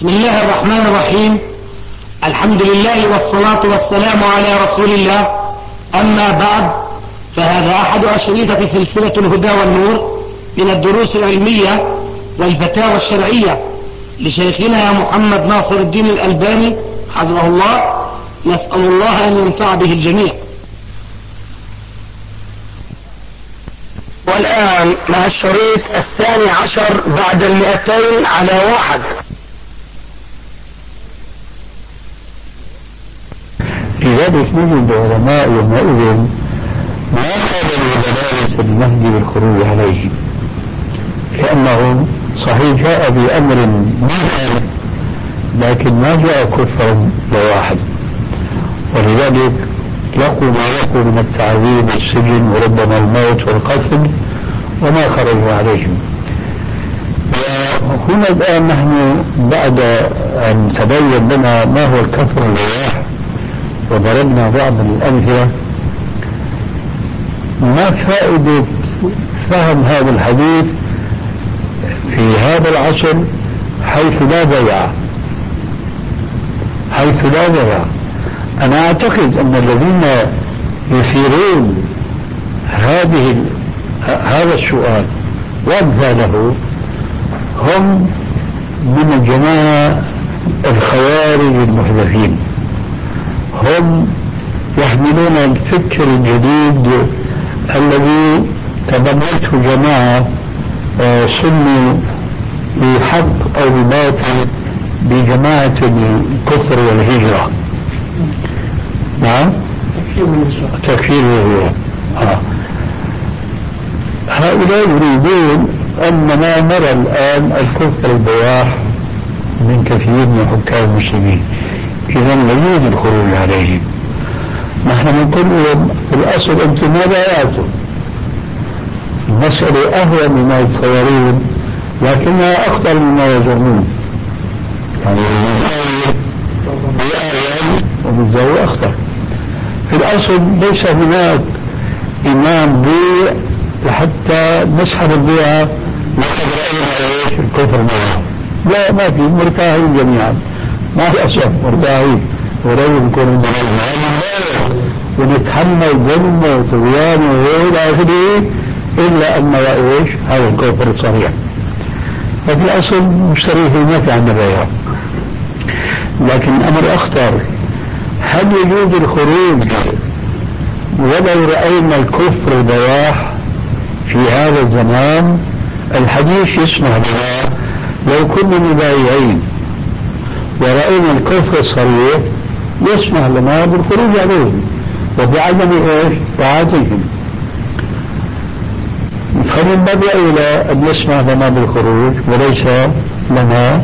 بسم الله الرحمن الرحيم. الحمد لله والصلاة والسلام على رسول الله. أما بعد، فهذا أحد أشريطة سلسلة الهدى والنور من الدروس العلمية والفتاوى الشرعية لشيخنا محمد ناصر الدين الألباني حفظه الله. نسأل الله أن ينفع به الجميع. والآن مع الشريط 12 بعد 200 على 1. لذلك نجد علماء يومئذ ما قالوا بدلالة المهدي بالخروج عليه، لأنه صحيح جاء بأمر منكر لكن ما جاء كفرا بواحد، ولذلك لقوا ما لقوا من التعذيب والسجن وربما الموت والقتل وما خرجوا عليهم. وهنا الآن نحن بعد أن تبين لنا ما هو الكفر البواح وضربنا بعض الأمثلة، ما فائدة فهم هذا الحديث في هذا العصر حيث لا بيع؟ أنا أعتقد أن الذين يثيرون هذا السؤال وأمثاله هم من الجماعة الخوارج المحدثين، هم يحملون الفكر الجديد الذي تبنته جماعة سموا بحق أو بباطل بجماعة الكفر والهجرة. نعم، تكفير الهجرة. هؤلاء يريدون أننا نرى الآن الكفر البواح من كثير من حكام المسلمين، إذا لا يوجد الخروج عليهم. نحن نقول لهم في الأصل أنتم ما بايعتم، المسألة أهون مما يتصورون لكنها أخطر مما يظنون، يعني وبالزاوية أخطر. في الأصل ليس هناك إمام بيع لحتى نسحب البيعة وقد رأينا الكفر معه، لا، ما في، مرتاحين جميعا، ما في أصلا مرتاحين ولو يكون ونتحمل ظلم وطغيان وإلى آخره، إلا أن رأيش هذا الكفر الصريح. ففي الأصل مشتريه ما في عندنا بيع. لكن الأمر أخطر، هل يجوز الخروج ولو رأينا الكفر البواح في هذا الزمان؟ الحديث يسمح لنا لو كنا مبايعين ورأينا الكفر الصريح يسمح لنا بالخروج عليهم وبعدم طاعتهم، فننبغي إلى أن يسمح لنا بالخروج وليس لنا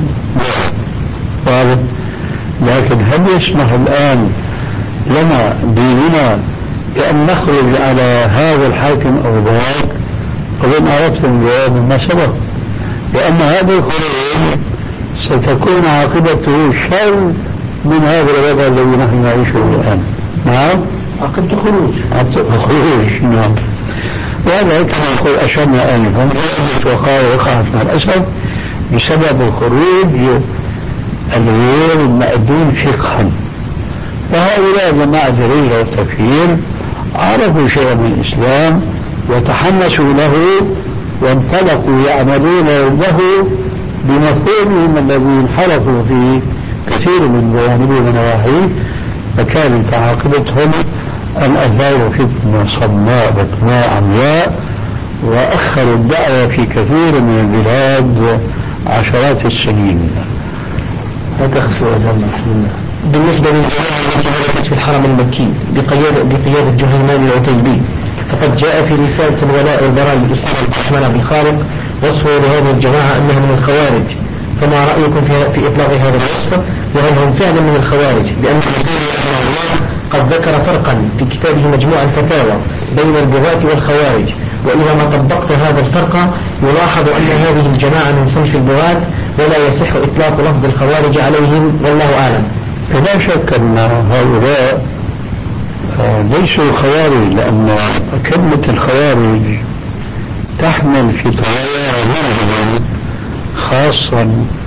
واضح. لكن هل يسمح الآن لنا ديننا بأن نخرج على هذا الحاكم أو ذاك؟ أظن عرفت الجواب مما سبق، لأن هذا الخروج ستكون عاقبته شر من هذا الوضع الذي نحن نعيشه الآن. نعم، عقبت خروج. نعم. وهذا كما نقول أشرنا آنفا وقعت مع الأسف بسبب الخروج الغير المأذون فقها. فهؤلاء جماعة جريرة والتكفير عرفوا شيئا من الإسلام وتحمسوا له وانطلقوا يعملون له بمفهومهم الذي انحرفوا في كثير من جوانبه ونواحيه، فكانت عاقبتهم أن أثاروا فتنة صماء بطماء عمياء وأخروا الدعوة في كثير من البلاد عشرات السنين. هذا سؤال. بسم الله. بالنسبة للجماعة التي هلكت في الحرم المكي بقيادة جهيمان العتيبي، فقد جاء في رسالة الولاء والبراء للأستاذ عبد الرحمن عبد الخالق وصفه لهذه الجماعة أنها من الخوارج، فما رأيكم في إطلاق هذا الوصف؟ وهل هم فعلا من الخوارج؟ لأن الدكتور رحمه الله قد ذكر فرقا في كتابه مجموع الفتاوى بين البغاة والخوارج، وإذا ما طبقت هذا الفرق يلاحظ أن هذه الجماعة من صنف البغاة ولا يصح إطلاق لفظ الخوارج عليهم، والله أعلم. لا شك أن هؤلاء ليسوا خوارج، لأن كلمة الخوارج تحمل في طواياها معنى خاصا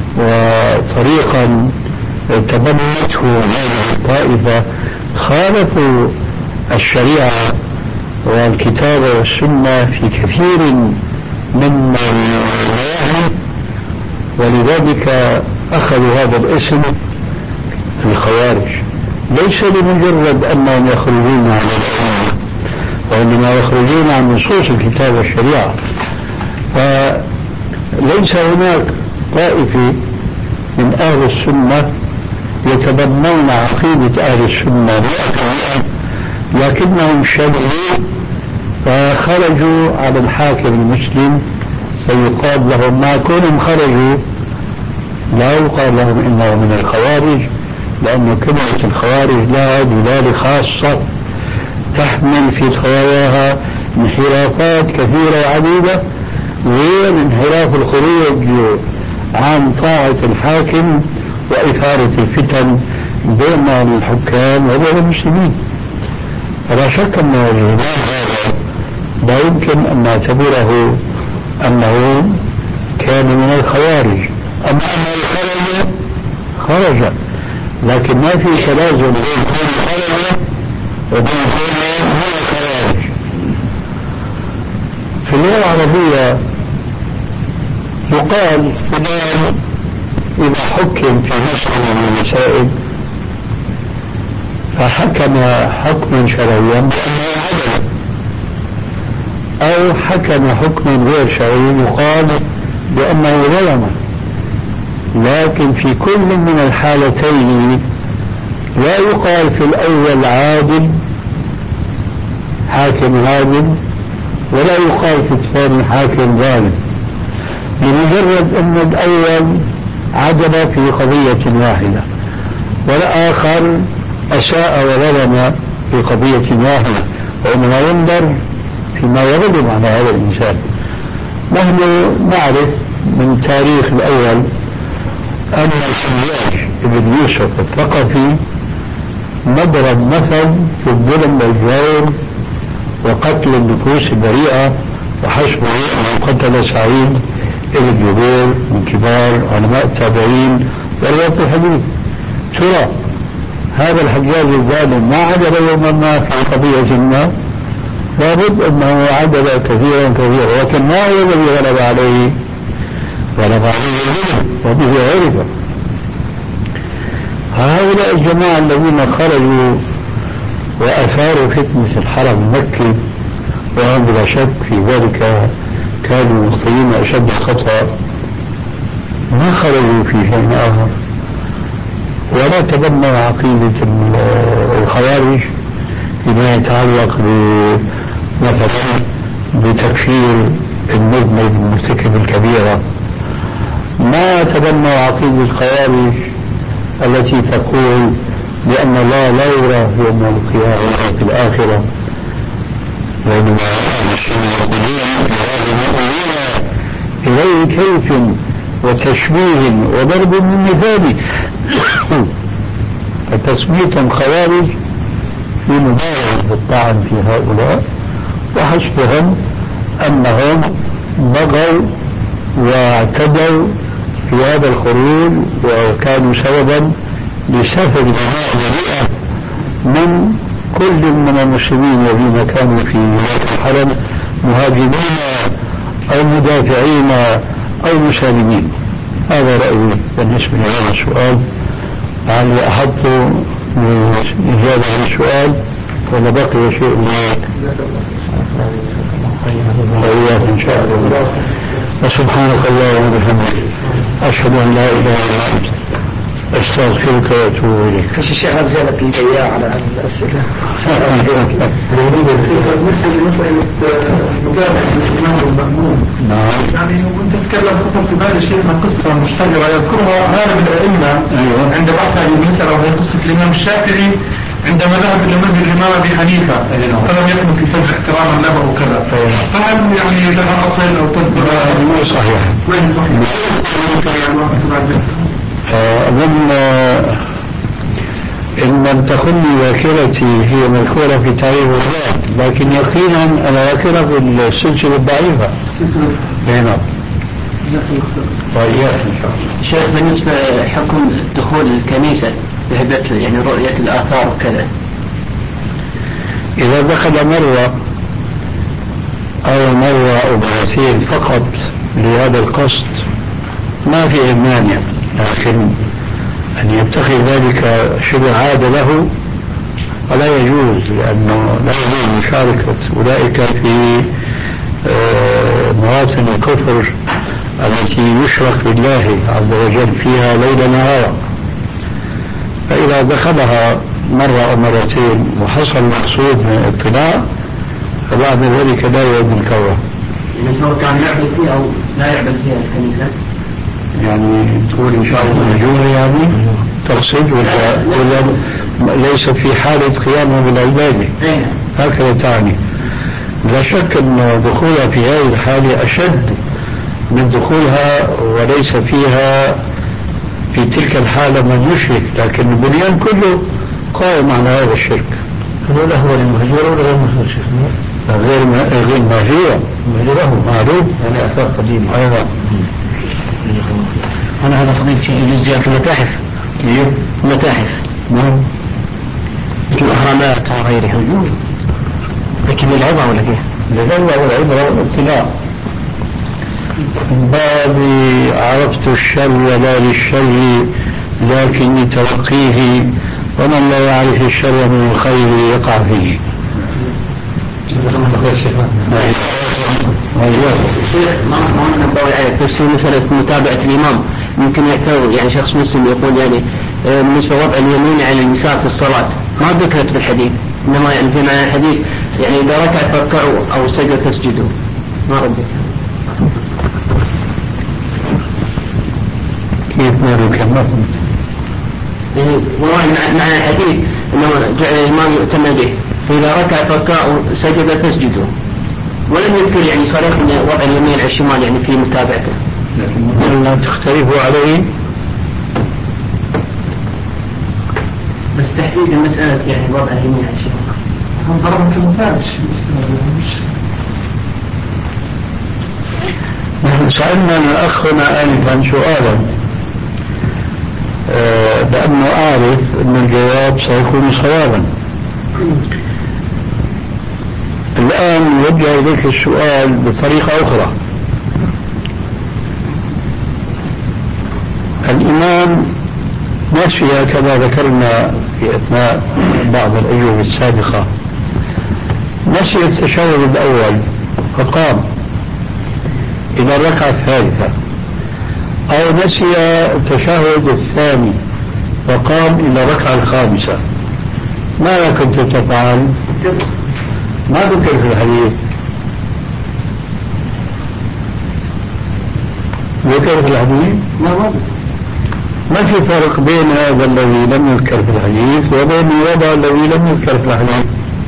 وطريقا تبنته هذه الطائفة خالفوا الشريعة والكتاب والسنة في كثير من النواحي، ولذلك أخذوا هذا الاسم الخوارج، ليس لمجرد أنهم يخرجون عن الأمة، وإنما يخرجون عن نصوص الكتاب والشريعة. فليس هناك طائفة من أهل السنة يتبنون عقيدة أهل السنة 100%، لكنهم شبهوا فخرجوا على الحاكم المسلم، فيقال لهم ما كونهم خرجوا لا يقال لهم إنه من الخوارج، لأن كلمة الخوارج لها دلالة خاصة تحمل في خواياها انحرافات كثيرة وعديدة، غير انحراف الخروج عن طاعة الحاكم وإثارة الفتن بين الحكام وبين المسلمين. فلا شك أن الإمام هذا لا يمكن أن نعتبره أنه كان من الخوارج. أما أنه خرج، لكن ما في تلازم بين كون خرج وبين كون هو الخوارج. في اللغة العربية يقال فلان إذا حكم في مسألة من المسائل فحكم حكما شرعيا بأنه عدل، أو حكم حكما غير شرعي يقال بأنه ظلم. لكن في كل من الحالتين لا يقال في الأول عادل حاكم عادل، ولا يقال في الثاني حاكم ظالم، لمجرد أن الأول عدل في قضية واحدة والآخر أساء وظلم في قضية واحدة، وإنما ينظر فيما يغلب على هذا الإنسان. نحن نعرف من تاريخ الأول أن الحجاج بن يوسف الثقفي مضرب مثل في الظلم والجور وقتل النفوس البريئة، وحسبه أنه قتل سعيد بن جبير من كبار علماء التابعين ورواة الحديث. ترى هذا الحجاج الظالم ما عدل يوما ما في قضية ما؟ لابد أنه عدل كثيرا كثيرا، لكن ما هو الذي غلب عليه؟ غلب عليه الظلم وبه عرف. هؤلاء الجماعة الذين خرجوا وأثاروا فتنة الحرم المكي، وهم بلا شك في ذلك كانوا مخطئين أشد الخطأ، ما خرجوا في شيء آخر ولا تبنوا عقيدة الخوارج فيما يتعلق مثلا بتكفير المذنب المرتكب الكبيرة. ما تبنوا عقيدة الخوارج التي تقول بأن الله لا يرى يوم القيامة ولا في الآخرة، وإنما أهل السنة يقولون إليه كيف وتشبيه وضرب من مثال. فتسميتهم خوارج في مبالغة بالطعن في هؤلاء، وحسبهم أنهم بغوا واعتدوا في هذا الخروج وكانوا سببا لسفك دماء بريئة من كل من المسلمين الذين كانوا في ولاية الحرم مهاجمين أو مدافعين أو مسالمين. هذا رأيي بالنسبة لهذا السؤال. لعلي أحط الإجابة عن السؤال ولا بقي شيء وإياك إن شاء الله. وسبحانك اللهم وبحمدك أشهد أن لا إله إلا أنت أستغفرك وأتوب إليك. فيش الشيخ هذا زيادة إياه على الأسئلة. مسألة متابعة الإمام المأمون. نعم. يعني كنت أتكلم خطر في بالي شيخنا قصة مشتهرة يذكرها غالب الأئمة عند بحث هذه المسألة، وهي قصة الإمام الشافعي عندما ذهب إلى مسجد الإمام أبي حنيفة فلم يكن في الفجر احتراما له وكذا. فهل يعني لها أصل أو تذكر؟ صحيح. وين صحيح؟ أظن إن لم تخن ذاكرتي هي مذكورة في تاريخ الوفاة، لكن يقينا أنا ذاكرة في السلسلة الضعيفة. نعم. وإياك إن شاء الله. شيخ بالنسبة حكم دخول الكنيسة بهدف يعني رؤية الآثار وكذا، إذا دخل مرة أو مرة أو مرتين فقط لهذا القصد ما في مانع، لكن أن يتخذ ذلك شبه عادة له فلا يجوز، لأنه لا يجوز مشاركة أولئك في مواطن الكفر التي يشرك بالله عز وجل فيها ليل نهارا. فإذا دخلها مرة أو مرتين وحصل المقصود من الاطلاع فبعد ذلك لا يعود الكرة. يعني سواء كان يعبد فيها أو لا يعبد فيها الكنيسة، يعني تقول إن شاء الله مهجورة يعني تقصد ولا ليس في حالة قيامها بالعبادة هكذا تعني؟ لا شك أن دخولها في هذه الحالة أشد من دخولها وليس فيها في تلك الحالة من يشرك، لكن البنيان كله قائم على هذا الشرك. هل هو للمهجورة ولا غير مهجور شيخنا؟ غير مهجورة، مهجورة معروف يعني أثار قديمة. أيضا أنا هذا فضيل شيء يجوز زيارة المتاحف. متاحف نعم مثل الأهرامات وغيرها، لكن العظة ولا كيف؟ العظة والعبرة والابتلاء من باب عرفت الشر ولا للشر لكني ترقيه ومن لا يعرف الشر من الخير يقع فيه. ما نبوي عليك بس في مسألة متابعة الإمام ممكن يعتبر يعني شخص مسلم يقول يعني بالنسبة وضع اليمين على اليسار في الصلاة ما ذكرت بالحديث، إنما يعني في معنى الحديث يعني إذا ركع فاركعوا أو سجد فاسجدوا، ما ردك كيف ما ذكرنا؟ يعني والله معنى الحديث إنه جعل الإمام يؤتم به، فإذا ركع فاركعوا سجد فاسجدوا، ولم يذكر يعني صريح وضع اليمين على الشمال يعني في متابعته. لكن لا تختلفوا عليه بس تحديد المسألة يعني وضع اليمين على الشمال هم ضربت المثال. نحن سألنا الأخ هنا آنفا سؤالا لأنه أعرف أن الجواب سيكون صوابا. الآن يوجه إليك السؤال بطريقة أخرى. الإمام نسي كما ذكرنا في أثناء بعض الأيام السابقة، نسي التشهد الأول فقام إلى الركعة الثالثة، أو نسي التشهد الثاني فقام إلى الركعة الخامسة، ماذا كنت تفعل؟ ما ذكر في الحديث. ذكر في الحديث؟ ما في فرق بين هذا الذي لم يذكر في الحديث وبين الوضع الذي لم يذكر في الحديث.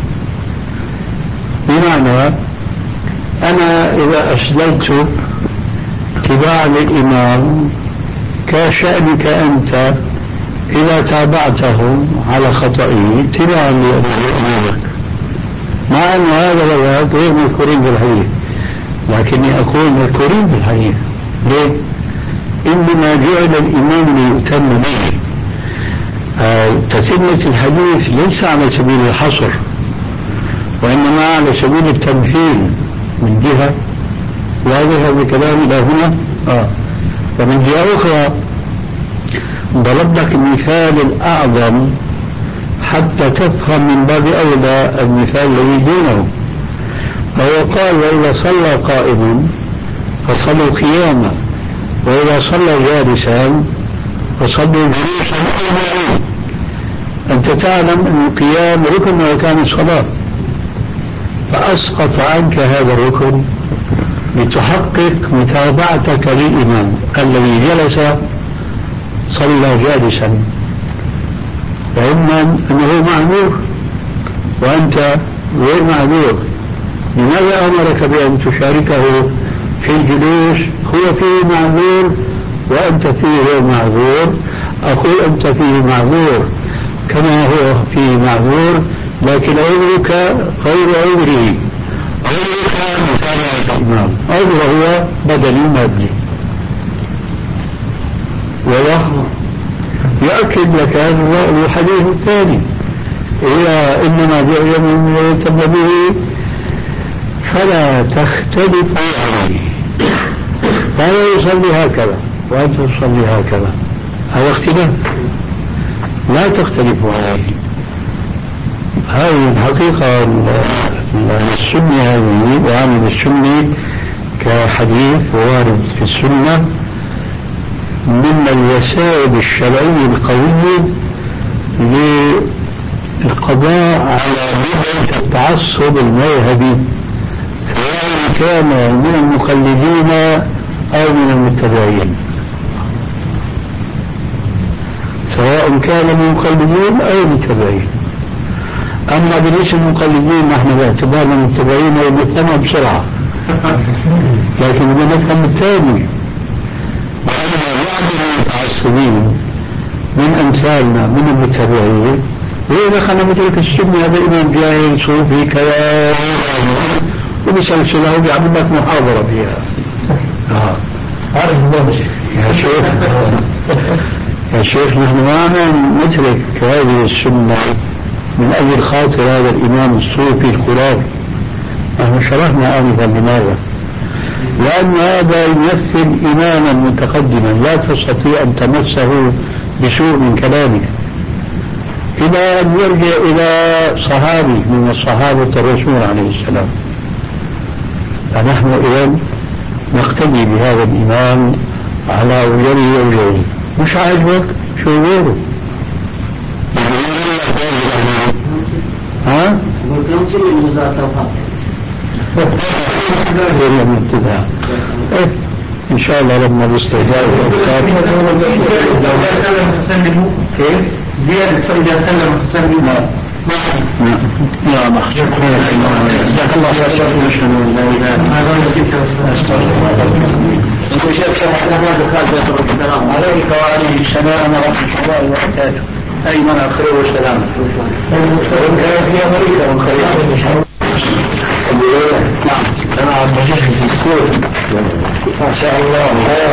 بمعنى أنا إذا أسلمت اتباعا للإمام كشأنك أنت إذا تابعته على خطئه اتباعا لإمامك، مع أن هذا الوضع غير مذكورين بالحديث، لكني أقول مذكورين بالحديث. ليه؟ إنما جعل الإمام ليؤتم به. تتمة الحديث ليس على سبيل الحصر، وإنما على سبيل التمثيل من جهة، واضح بكلام إلى هنا. ومن جهة أخرى ضرب لك المثال الأعظم حتى تفهم من باب أولى المثال الذي دونه، فهو قال وإذا صلى قائما فصلوا قياما، وإذا صلى جالسا فصلوا جلوسا. أنت تعلم أن القيام ركن من أركان الصلاة، فأسقط عنك هذا الركن لتحقق متابعتك للإمام الذي جلس صلى جالسا، فإما أنه معذور وأنت غير معذور. لماذا أمرك بأن تشاركه في الجلوس؟ هو فيه معذور وأنت فيه غير معذور. أقول أنت فيه معذور كما هو فيه معذور، لكن عذرك غير عذره، عذرك متابعة الإمام، عذره هو بدني مادي. وضح يؤكد لك هذا الحديث الثاني إذا إنما جعل من يتم به فلا تختلفوا عليه. فهو يصلي هكذا وأنت تصلي هكذا، هذا اختلاف، لا تختلفوا عليه. هذه الحقيقة السنة هذه وعمل السنة كحديث وارد في السنة من الوسائل الشرعية القوية للقضاء على بدعة التعصب المذهبي، سواء كان من المقلدين أو من المتبعين، سواء كان من المقلدين أو المتبعين. أما بالنسبة للمقلدين نحن باعتبارنا متبعين ونفهمها بسرعة، لكن بدنا نفهم الثاني، وأنا بعض المتعصبين من أمثالنا من المتبعين وإذا خلنا نترك السنة هذا إمام جاهل صوفي كذا وبسلسله وبيعمل لك محاضرة فيها. عارف الله يا شيخ يا شيخ نحن ما نترك هذه السنة من أجل خاطر هذا الإمام الصوفي الخرافي. نحن شرحنا آنفا لماذا؟ لأن هذا يمثل إماما متقدما لا تستطيع أن تمسه بسوء من كلامك، إلى أن يرجع إلى صحابي من الصحابة الرسول عليه السلام. فنحن إذن نقتدي بهذا الإمام على وجهه وجهه. مش عاجبك شو غيره؟ ها؟ إن شاء الله لما الاستهداء زيادة فإذا سلم فسلم لا محجوب. جزاك الله خير. نشهد أن لا إله إلا الله عليك وعليه السلام ورحمة الله وبركاته. أيمن الخير والسلام. وإن كان في أمريكا والخير. نعم أنا عم بجهز الكود ما شاء الله.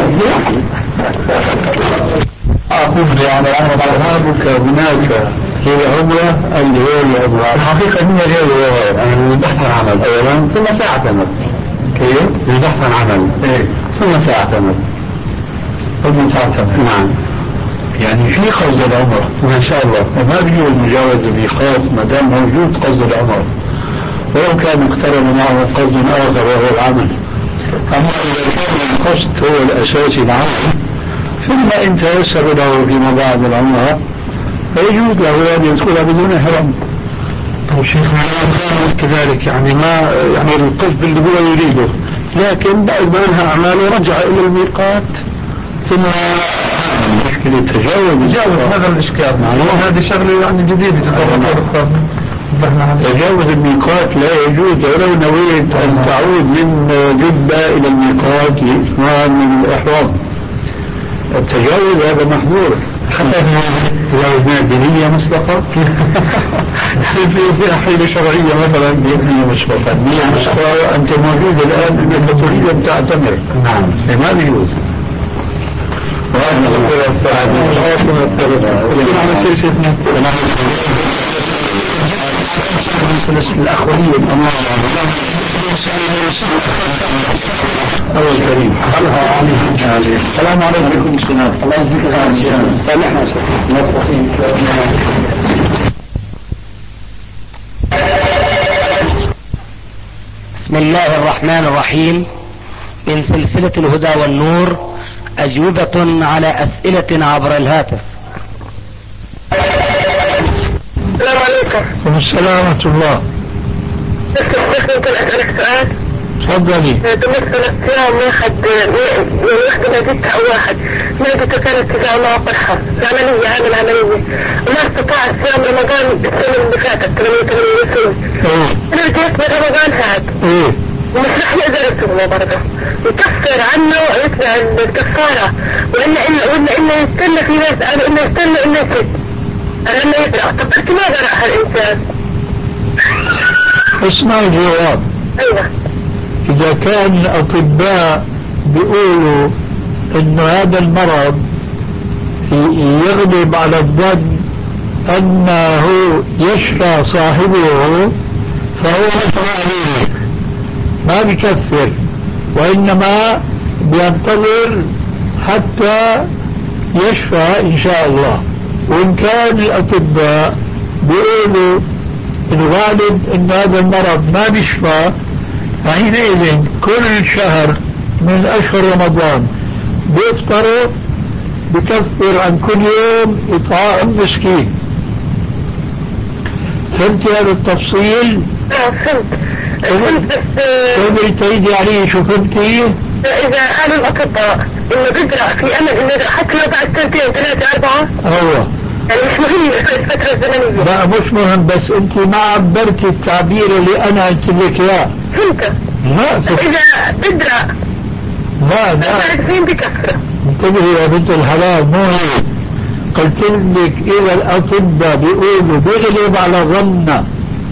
أقول يعني أنا أذهبك هناك للعمرة اللي هي العمرة الحقيقة هي غير البحث عن عمل أولا ثم ساعة عمل. كيف؟ البحث عن عمل ثم ساعة عمل ثم ساعة عمل. نعم يعني في قصد العمرة ما شاء الله، ما بيجوز مجاوز الميقات ما دام موجود قصد العمرة، ولو كان مقترن معه قصد آخر وهو العمل. أما إذا كان القصد هو الأساسي العمل ثم إن تيسر له فيما بعد العمرة فيجوز له أن يدخل بدون إحرام. طيب شيخنا كذلك يعني ما يعني القصد اللي هو يريده، لكن بعد ما انهى أعماله رجع إلى الميقات ثم مشكلة تجاوز هذا الإشكال. هذه شغلة يعني جديدة تجاوز الميقات لا يجوز ولو نويت أن تعود من جدة إلى الميقات لإتمام من الإحرام. التجاوز هذا محظور حتى تجاوزنا بنية مسبقة يصير فيها حيلة شرعية مثلا بنية مسبقة. نية مسبقة أنت موجود الآن أنك تريد أن تعتمر. نعم ما بيجوز. وأنا الأخوية الأمانة الله الكريم. السلام عليكم. الله يجزيك الخير. سامحنا بسم الله الرحمن الرحيم. من سلسلة الهدى والنور أجوبة على أسئلة عبر الهاتف. السلام عليكم. السلام ورحمة الله. ممكن أسألك سؤال؟ تفضلي. بالنسبة للصيام واحد ما جدت أو واحد معدته كانت تجاه الله فرحة عملية وما استطاع الصيام رمضان السنة اللي فاتت 88 سنة. أنا بدي أكمل رمضان هذا ومش رح يقدر يصومه برضه يكفر عنه ويتبع الكفارة وإلا يستنى. في ناس قالوا إنه يستنى إنه يسد لما يقرأ. طب أنت ما قرأ هالإنسان؟ اسمع الجواب. أيوة. إذا كان الأطباء بيقولوا إنه هذا المرض يغلب على الظن أنه يشفى صاحبه فهو مثل عليه ما بيكفر، وإنما بينتظر حتى يشفى إن شاء الله. وإن كان الأطباء بيقولوا الغالب أن هذا المرض ما بيشفى، فحينئذ كل شهر من أشهر رمضان بيفطروا بكفر عن كل يوم إطعام مسكين. فهمت هذا التفصيل؟ فهمت بس تقدري تعيدي عليه شو فهمتي؟ إذا قالوا الأطباء إنه بيقرأ في أمل إنه يقرأ حتى لو بعد سنتين 3 4 هو يعني مش مهم الفترة الزمنية. لا مش مهم، بس انت ما عبرتي التعبير اللي انا قلت لك اياه. فهمت. لا إذا بيقرأ لا بعد سنين بكفر. انتبهي يا بنت الحلال، مو هيك. قلت لك اذا الاطباء بيقولوا بيغلب على ظننا،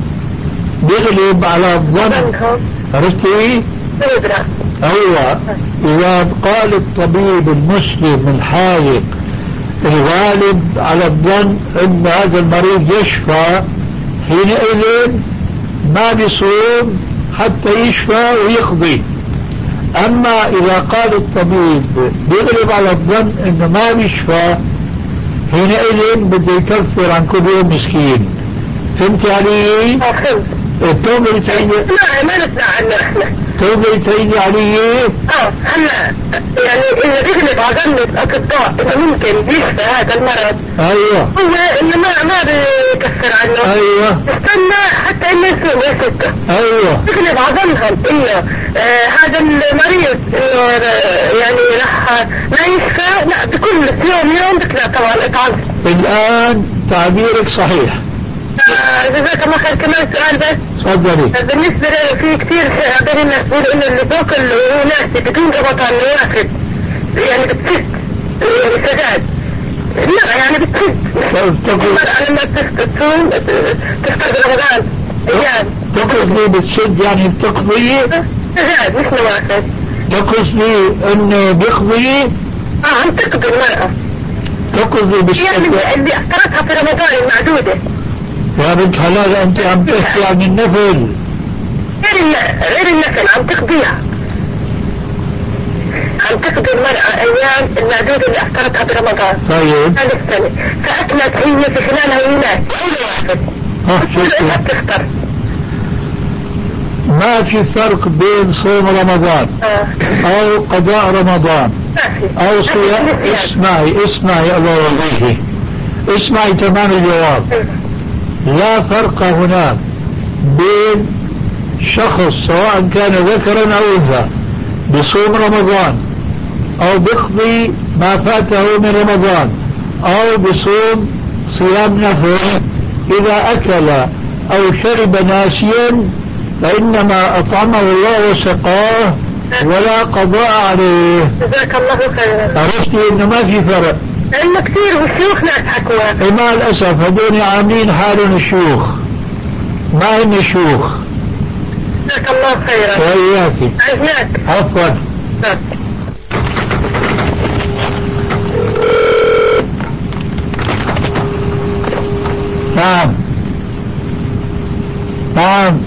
بيغلب على الظن، عرفتي؟ بيقرأ. ايوه، اذا قال الطبيب المسلم الحاذق الغالب على الظن ان هذا المريض يشفى، حينئذ ما بيصوم حتى يشفى ويقضي. اما اذا قال الطبيب بيغلب على الظن انه ما بيشفى، حينئذ بده يكفر عن كل يوم مسكين. فهمت علي؟ فهمت. تقدري تعيدي؟ ما نسمع عنه احنا. تقدري تعيدي علي؟ هلا يعني إذا بيغلب على ظن الأطباء إنه ممكن يشفى هذا المرض، ايوه هو إنه ما بيكفر عنه. ايوه استنى حتى إنه يصوم يسكت. ايوه بيغلب على ظنهم إنه هذا المريض إنه يعني راح ما يشفى، لا بكل يوم بيطلع طبعا إطعام. الان تعبيرك صحيح. جزاك الله خير. كمان سؤال بس. تفضلي. بالنسبة في كثير بين الناس بيقولوا إنه اللي باكل وناسي بدون رمضان نوافذ يعني بتسد يعني سداد، لا يعني بتسد. المرأة لما تصوم تفطر برمضان أيام تقصدي بتسد يعني بتقضي؟ سداد مش نوافذ. تقصدي انه بيقضي؟ عم تقضي المرأة تقصدي بالسد يعني اللي أفطرتها في رمضان المعدودة. يا بنت حلال انت عم تحكي عن النفل. غير النفل عم تقضيها، عم تقضي المرأة أيام المعدودة اللي أفطرتها برمضان طيب هذه السنة، فأكلت هي في خلالها يومات واحد تفطر. ما في فرق بين صوم رمضان أو قضاء رمضان أو صيام. اسمعي الله يرضيكي، اسمعي تمام الجواب. لا فرق هناك بين شخص سواء كان ذكرا أو أنثى بصوم رمضان أو بيقضي ما فاته من رمضان أو بصوم صيام نفل، إذا أكل أو شرب ناسيا فإنما أطعمه الله وسقاه ولا قضاء عليه. جزاك الله خيرا. عرفتي إنه ما في فرق؟ لأنه كثير والشيوخ ناس حكوها. مع الأسف هذول عاملين حالهم الشيوخ، ما هم شيوخ. جزاك الله خيرا. وإياكي. عزناك. عفوا. نعم نعم.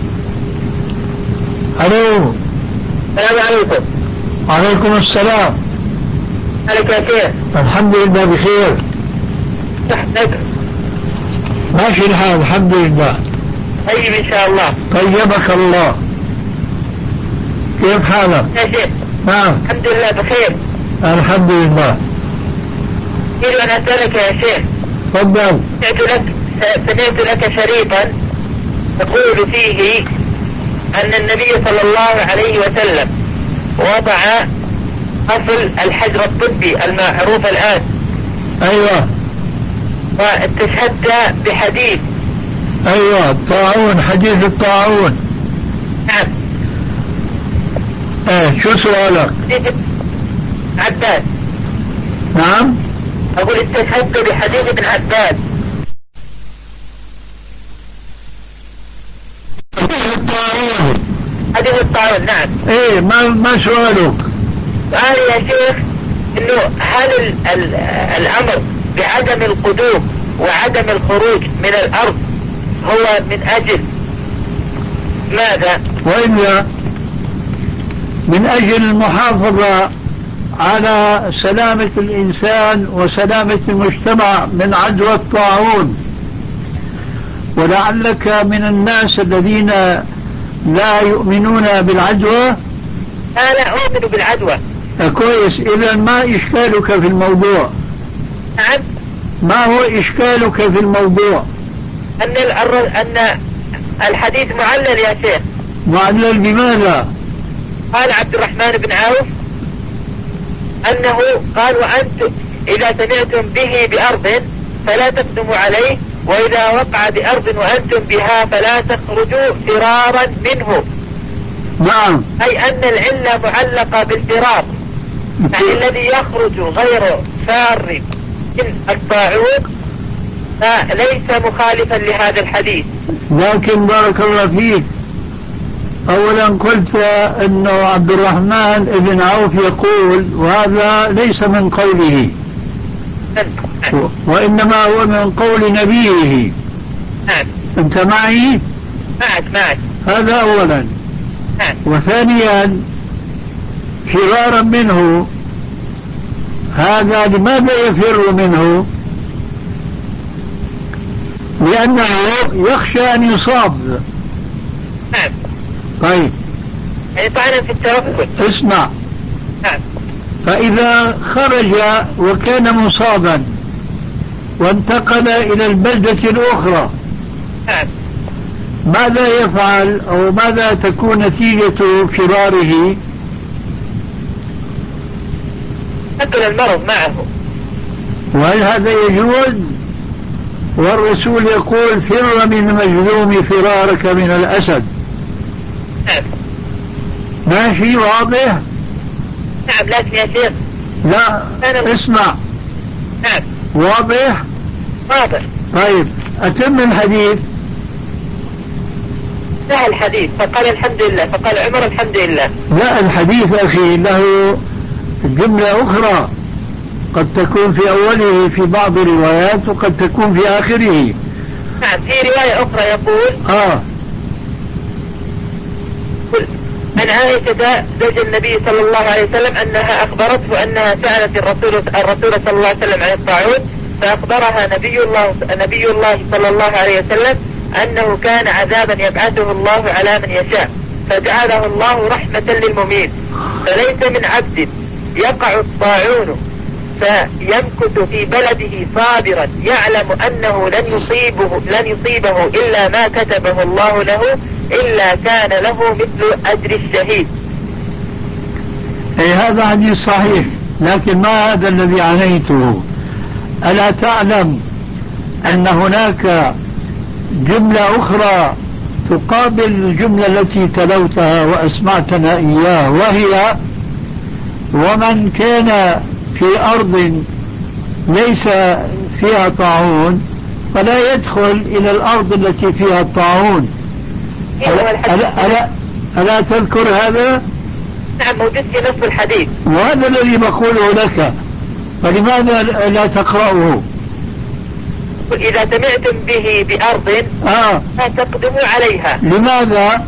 الو. السلام عليكم. وعليكم السلام. عليك يا شيخ. الحمد لله بخير. صحتك؟ ماشي الحال الحمد لله. طيب ان شاء الله. طيبك الله. كيف حالك؟ يا شيخ. نعم الحمد لله بخير. الحمد لله. اريد ان اسالك يا شيخ. تفضل. سمعت لك شريطا تقول فيه أن النبي صلى الله عليه وسلم وضع أصل الحجر الطبي المعروف الآن. أيوة. واستشهدت بحديث. أيوة الطاعون، حديث الطاعون. نعم. شو سؤالك؟ عباس. نعم. أقول استشهدت بحديث ابن عباس. حديث الطاعون. نعم. ايه ما سؤالك؟ قال يا شيخ انه هل الامر بعدم القدوم وعدم الخروج من الارض هو من اجل ماذا؟ وإلا من أجل المحافظة على سلامة الإنسان وسلامة المجتمع من عدوى الطاعون. ولعلك من الناس الذين لا يؤمنون بالعدوى. لا أؤمن بالعدوى. كويس، إذا ما إشكالك في الموضوع؟ نعم. ما هو إشكالك في الموضوع؟ أن الحديث معلل يا شيخ. معلل بماذا؟ قال عبد الرحمن بن عوف أنه قال وأنتم إذا سمعتم به بأرض فلا تقدموا عليه، وإذا وقع بأرض وأنتم بها فلا تخرجوا فرارا منه. نعم. أي أن العلة معلقة بالفرار، يعني الذي يخرج غير فار من الطاعون فليس مخالفا لهذا الحديث. لكن بارك الله فيك، أولا قلت أنه عبد الرحمن بن عوف يقول، وهذا ليس من قوله وإنما هو من قول نبيه. أنت معي؟ معك. هذا أولا. وثانيا فرارا منه، هذا لماذا يفر منه؟ لأنه يخشى أن يصاب. طيب يعني طعنا في التوكل. اسمع. فإذا خرج وكان مصابا وانتقل إلى البلدة الأخرى ماذا يفعل أو ماذا تكون نتيجة فراره؟ أكل المرض معه. وهل هذا يجوز؟ والرسول يقول فر من المجذوم فرارك من الأسد. ماشي واضح؟ نعم. لكن يا شيخ لا اسمع. نعم. واضح. طيب أتم الحديث. انتهى الحديث فقال الحمد لله، فقال عمر الحمد لله. لا، الحديث أخي له جملة أخرى قد تكون في أوله في بعض الروايات وقد تكون في آخره. نعم. في رواية أخرى يقول عن عائشة زوج النبي صلى الله عليه وسلم أنها أخبرته أنها سألت الرسول صلى الله عليه وسلم عن الطاعون، فأخبرها نبي الله صلى الله عليه وسلم أنه كان عذابا يبعثه الله على من يشاء، فجعله الله رحمة للمؤمنين، فليس من عبد يقع الطاعون فيمكث في بلده صابرا يعلم أنه لن يصيبه إلا ما كتبه الله له إلا كان له مثل أجر الشهيد. أي هذا حديث صحيح، لكن ما هذا الذي عنيته؟ ألا تعلم أن هناك جملة أخرى تقابل الجملة التي تلوتها وأسمعتنا إياه، وهي ومن كان في أرض ليس فيها طاعون فلا يدخل إلى الأرض التي فيها الطاعون. ألا تذكر هذا؟ نعم موجود في نص الحديث، وهذا الذي بقوله لك، فلماذا لا تقرأه؟ إذا سمعتم به بأرض لا تقدموا عليها. لماذا؟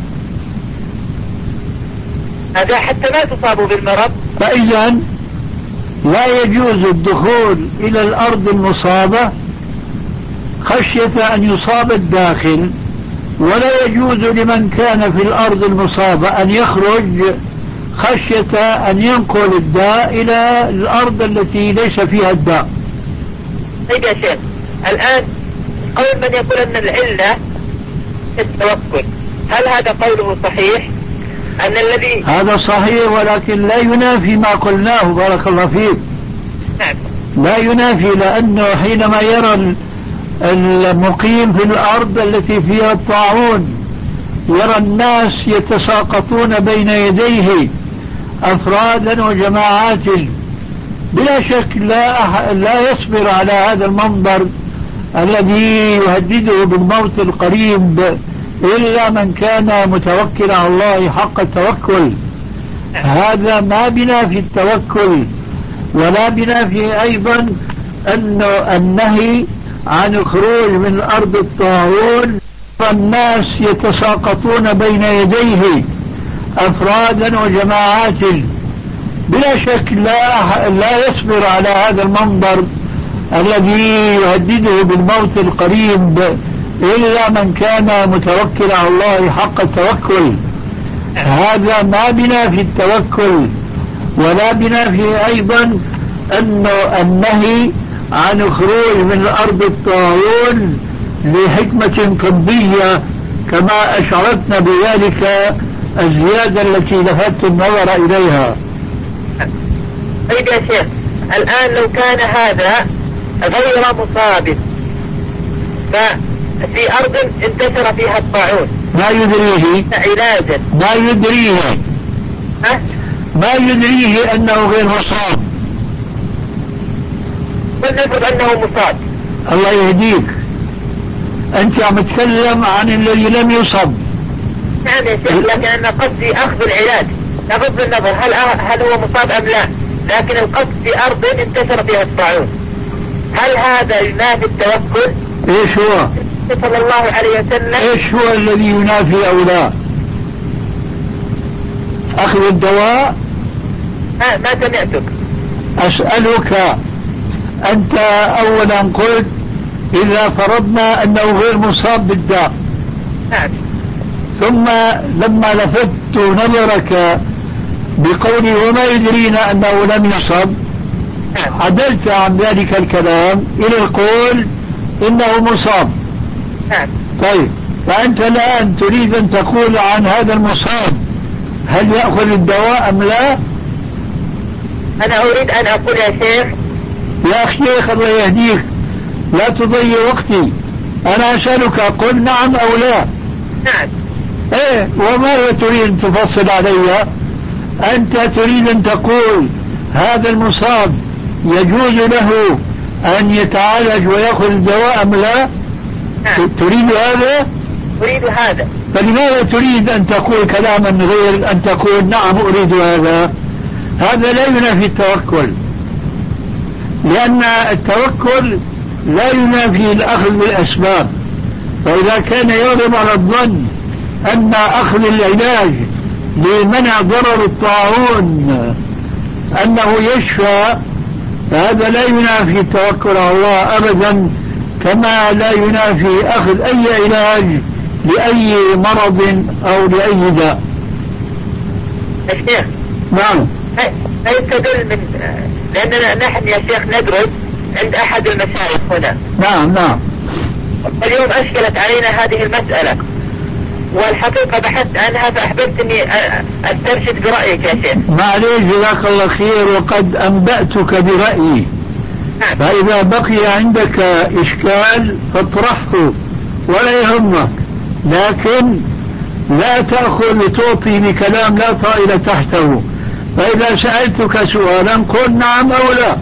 هذا حتى ما تصابوا بالمرض. فإذا لا يجوز الدخول إلى الأرض المصابة خشية أن يصاب الداخل، ولا يجوز لمن كان في الأرض المصابة أن يخرج خشية أن ينقل الداء إلى الأرض التي ليس فيها الداء. طيب يا شيخ، الآن قول من يقول أن العلة التوكل، هل هذا قوله صحيح؟ أن الذي هذا صحيح، ولكن لا ينافي ما قلناه بارك الله فيك. نعم. لا ينافي، لأنه حينما يرى المقيم في الأرض التي فيها الطاعون يرى الناس يتساقطون بين يديه أفرادا وجماعات، بلا شك لا يصبر على هذا المنظر الذي يهدده بالموت القريب إلا من كان متوكل على الله حق التوكل. هذا ما بنا في التوكل، ولا بنافي أيضا أنه النهي عن الخروج من أرض الطاعون. الناس يتساقطون بين يديه أفرادا وجماعات، بلا شك لا يصبر على هذا المنظر الذي يهدده بالموت القريب إلا من كان متوكل على الله حق التوكل. هذا ما بنافي التوكل، ولا بنافي أيضا أنه النهي عن الخروج من أرض الطاعون لحكمة طبية كما أشعرتنا بذلك الزيادة التي لفت النظر إليها. طيب يا شيخ، الآن لو كان هذا غير مصاب ففي أرض انتشر فيها الطاعون ما يدريه علاجا، ما يدريه أنه غير مصاب. ولنفرض أنه مصاب. الله يهديك، أنت عم تتكلم عن الذي لم يصب. نعم يا شيخ، لكن أنا قصدي أخذ العلاج بغض النظر هل هو مصاب أم لا، لكن القصد في أرض انتشر فيها الطاعون، هل هذا ينافي التوكل؟ ايش هو؟ صلى الله عليه وسلم ايش هو الذي ينافي او لا؟ اخذ الدواء؟ ما سمعتك. اسألك، انت اولا قلت اذا فرضنا انه غير مصاب بالداء، نعم، ثم لما لفت نظرك بقولي وما يدرينا انه لم يصب، نعم، عدلت عن ذلك الكلام الى القول انه مصاب. نعم. طيب، فانت الان تريد ان تقول عن هذا المصاب هل يأخذ الدواء ام لا؟ انا اريد ان اقول يا شيخ، يا شيخ الله يهديك لا تضيع وقتي، انا اسألك قل نعم او لا. نعم. ايه، وماذا تريد ان تفصل علي؟ انت تريد ان تقول هذا المصاب يجوز له ان يتعالج ويأخذ الدواء ام لا؟ نعم. تريد هذا؟ اريد هذا. فلماذا تريد ان تقول كلاما غير ان تقول نعم اريد هذا؟ هذا لا ينافي التوكل، لان التوكل لا ينافي الاخذ بالاسباب. فاذا كان يغلب على الظن ان اخذ العلاج لمنع ضرر الطاعون انه يشفى، فهذا لا ينافي التوكل على الله ابدا، كما لا ينافي اخذ اي علاج لاي مرض او لاي داء. يا شيخ، نعم. يستدل من لاننا نحن يا شيخ ندرس عند احد المشايخ هنا. نعم نعم. اليوم اشكلت علينا هذه المسألة، والحقيقة بحثت عنها فأحببت اني استرشد برأيك يا شيخ. معليش، جزاك الله خير، وقد انبأتك برأيي. فإذا بقي عندك إشكال فاطرحه ولا يهمك، لكن لا تأخذ تعطي بكلام لا طائل تحته. فإذا سألتك سؤالا قل نعم أو لا.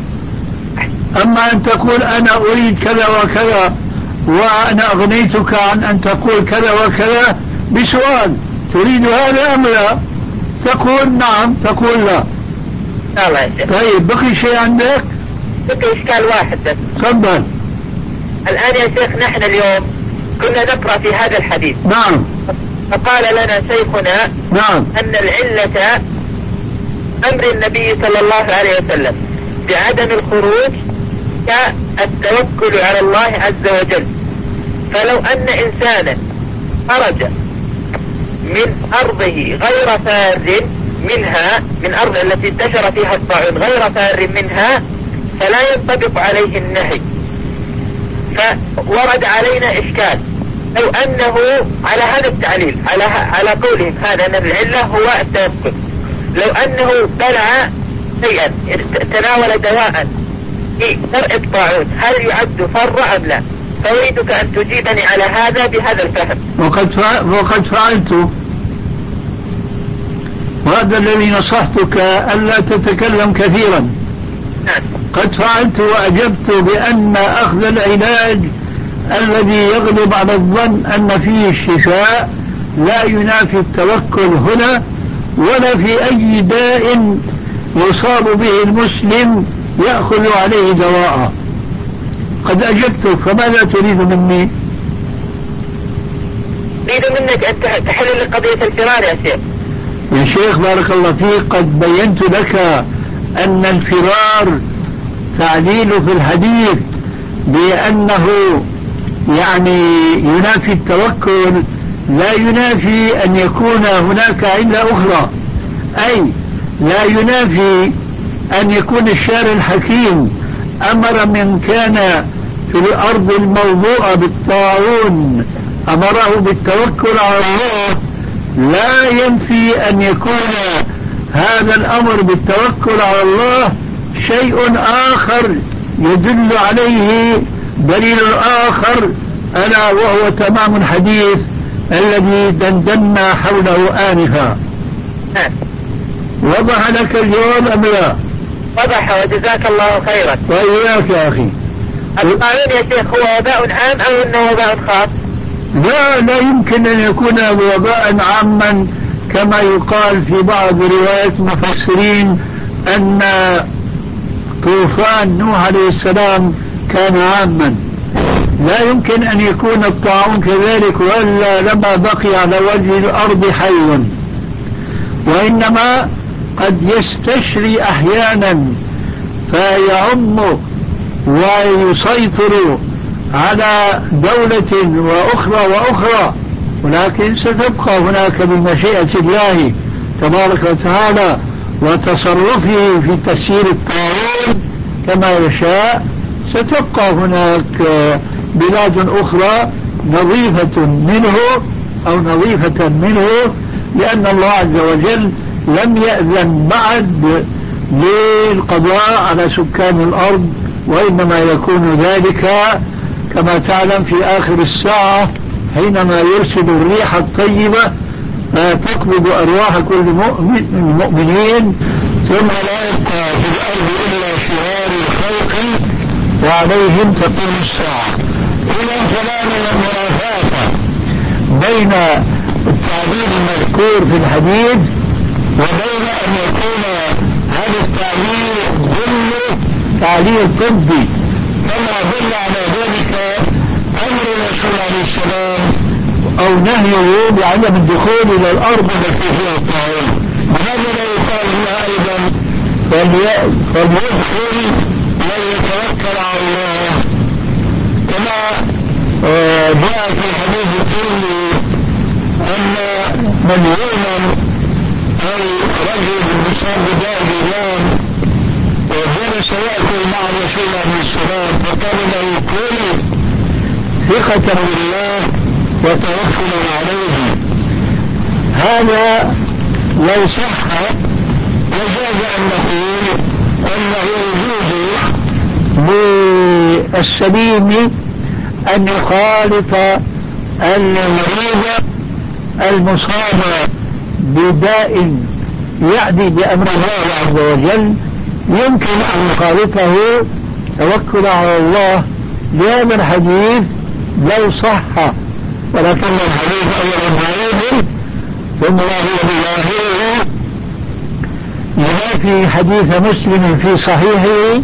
أما أن تقول أنا أريد كذا وكذا وأنا أغنيتك عن أن تقول كذا وكذا بسؤال تريد هذا أم لا، تقول نعم تقول لا. الله يا شيخ. طيب، بقي شيء عندك؟ بقي إشكال واحد بس. تفضل. الآن يا شيخ نحن اليوم كنا نقرأ في هذا الحديث. نعم. فقال لنا شيخنا نعم أن العلة أمر النبي صلى الله عليه وسلم بعدم الخروج كالتوكل على الله عز وجل. فلو أن إنسانا خرج من أرضه غير فار منها، من أرض التي انتشر فيها الطاعون غير فار منها، فلا ينطبق عليه النهي. فورد علينا إشكال لو أنه على هذا التعليل على قولهم هذا أن العلة هو التوكل، لو أنه بلع شيئا تناول دواء في درء الطاعون هل يعد فر أم لا؟ فأريدك أن تجيبني على هذا بهذا الفهم. وقد فعلت، وهذا الذي نصحتك ألا تتكلم كثيرا. قد فعلت وأجبت بأن أخذ العلاج الذي يغلب على الظن أن فيه الشفاء لا ينافي التوكل هنا، ولا في أي داء يصاب به المسلم يأخذ عليه دواء. قد أجبتك، فماذا تريد مني؟ أريد منك أن تحل لي قضية الفرار يا شيخ. يا شيخ بارك الله فيك، قد بينت لك أن الفرار تعليل في الحديث بأنه يعني ينافي التوكل، لا ينافي أن يكون هناك علة أخرى، أي لا ينافي أن يكون الشارع الحكيم أمر من كان في الأرض الموضوعة بالطاعون أمره بالتوكل على الله، لا ينفي أن يكون هذا الأمر بالتوكل على الله شيء آخر يدل عليه دليل آخر، ألا وهو تمام الحديث الذي دندنا حوله آنفا. وضح لك الجواب أم لا؟ وضح وجزاك الله خيرا. وإياك يا أخي. الطاعون يا شيخ هو وباء عام أو أنه وباء خاص؟ لا يمكن أن يكون وباء عاما كما يقال في بعض روايات المفسرين أن طوفان نوح عليه السلام كان عاما. لا يمكن أن يكون الطاعون كذلك، وإلا لما بقي على وجه الأرض حي، وإنما قد يستشري أحيانا فيعم ويسيطر على دولة وأخرى، ولكن ستبقى هناك بمشيئة الله تبارك وتعالى وتصرفه في تسيير الطاعون كما يشاء. ستبقى هناك بلاد أخرى نظيفة منه لأن الله عز وجل لم يأذن بعد للقضاء على سكان الأرض، وإنما يكون ذلك كما تعلم في آخر الساعة حينما يرسل الريح الطيبة فتقبض أرواح كل المؤمنين، ثم لا يبقى في الأرض إلا شرار الخلق وعليهم تقوم الساعة. إذا فلا من المنافاة بين التعبير المذكور في الحديث وبين أن يكون هذا التعبير ضمن تعليل طبي كما دل على ذلك أمر الرسول عليه السلام أو نهيه بعدم الدخول إلى الأرض التي فيها الطاعون. وهذا لا يقال لها أيضا فليدخل وليتوكل على الله، كما جاء في الحديث الكريم أن من يؤمن أي رجل مصاب بداء الإيمان وجلس يأكل مع الرسول عليه السلام فقال له كل ثقة بالله وتوكلا عليه، هذا لو صح وجاز أن نقول أنه يجوز للسليم أن يخالط المريض المصاب بداء يأتي بأمر الله عز وجل، يمكن أن يخالطه توكل على الله لهذا الحديث لو صح، ولكن الحديث أولا ضعيف ثم هو بظاهره ينافي حديث مسلم في صحيحه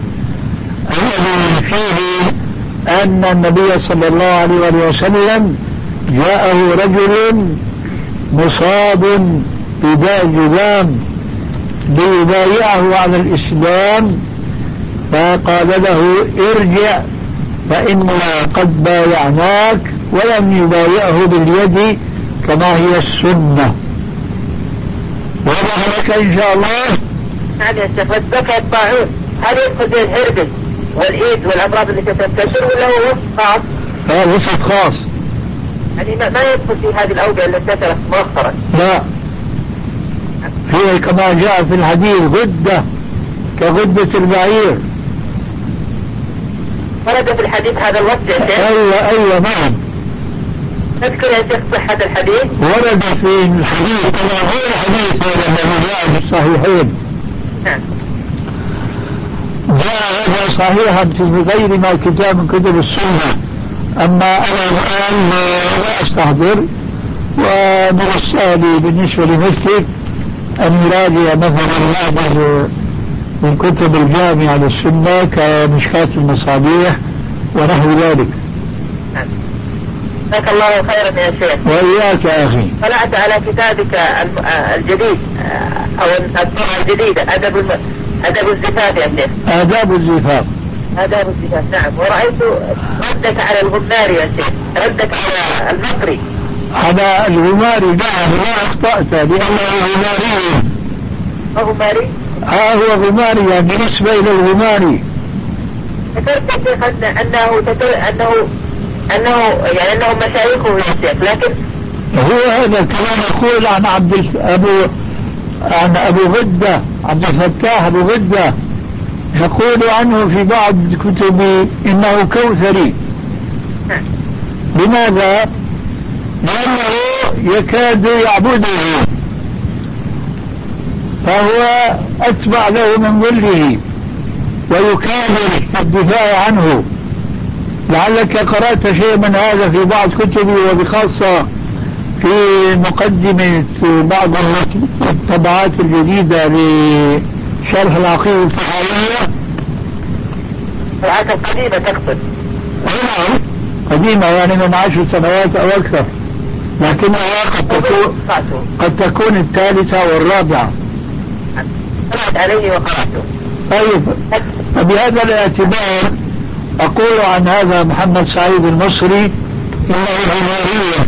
الذي فيه أن النبي صلى الله عليه وسلم جاءه رجل مصاب بداء الجذام ليبايعه على الإسلام، فقال له ارجع فإننا قد بايعناك، ولم يبايعه باليد كما هي السنة. وضح لك إن شاء الله. نعم يا شيخ. والدفع الطاعون هل يدخل به الهربس والإيد والأمراض التي تنتشر ولا هو وصف خاص؟ وصف خاص، يعني ما يدخل في هذه الأوبئة التي انتشرت مؤخرا؟ لا، هي كما جاء في الحديث غدة كغدة البعير. ورد في الحديث هذا الوصف يا شيخ؟ أيوة نعم. اذكر يا شيخ صحة الحديث. ورد في الحديث كما هو الحديث الذي جاء في الصحيحين. نعم. جاء هذا صحيحا في غير ما كتاب من كتب السنة، أما أنا الآن لا أستحضر، ومن السهل بالنسبة لمثلك أن يراجع مثلا بعض من كتب الجامعة للسنة كمشكاة المصابيح ونحو ذلك. جزاك الله خيرا يا شيخ. وإياك يا أخي. طلعت على كتابك الجديد أو الطبعة الجديدة أدب الزفاف يا شيخ. آداب الزفاف. آداب الزفاف نعم. ورأيت ردك على الغماري يا شيخ، ردك على المصري. هذا الغماري نعم لا أخطأت لأنه غماري. غماري؟ هو غماري يعني بالنسبة إلى الغماري. ذكرت يا شيخ أنه يعني أنهم مشايخه يا شيخ، لكن هو هذا كما نقول عن عن أبو غدة، عبد الفتاح أبو غدة، نقول عنه في بعض كتبه إنه كوثري. لماذا؟ لأنه يكاد يعبده، فهو أتبع له من ظله ويكابر في الدفاع عنه. لعلك قرأت شيء من هذا في بعض كتبه، وبخاصة في مقدمة بعض الطبعات الجديدة لشرح العقيدة الطحاوية. العادة القديمة تقصد؟ نعم قديمة يعني من 10 سنوات أو أكثر، لكنها قد تكون الثالثة والرابعة. قرأت عليه وقرأته. طيب، فبهذا الاعتبار أقول عن هذا محمد سعيد المصري إنه غماري،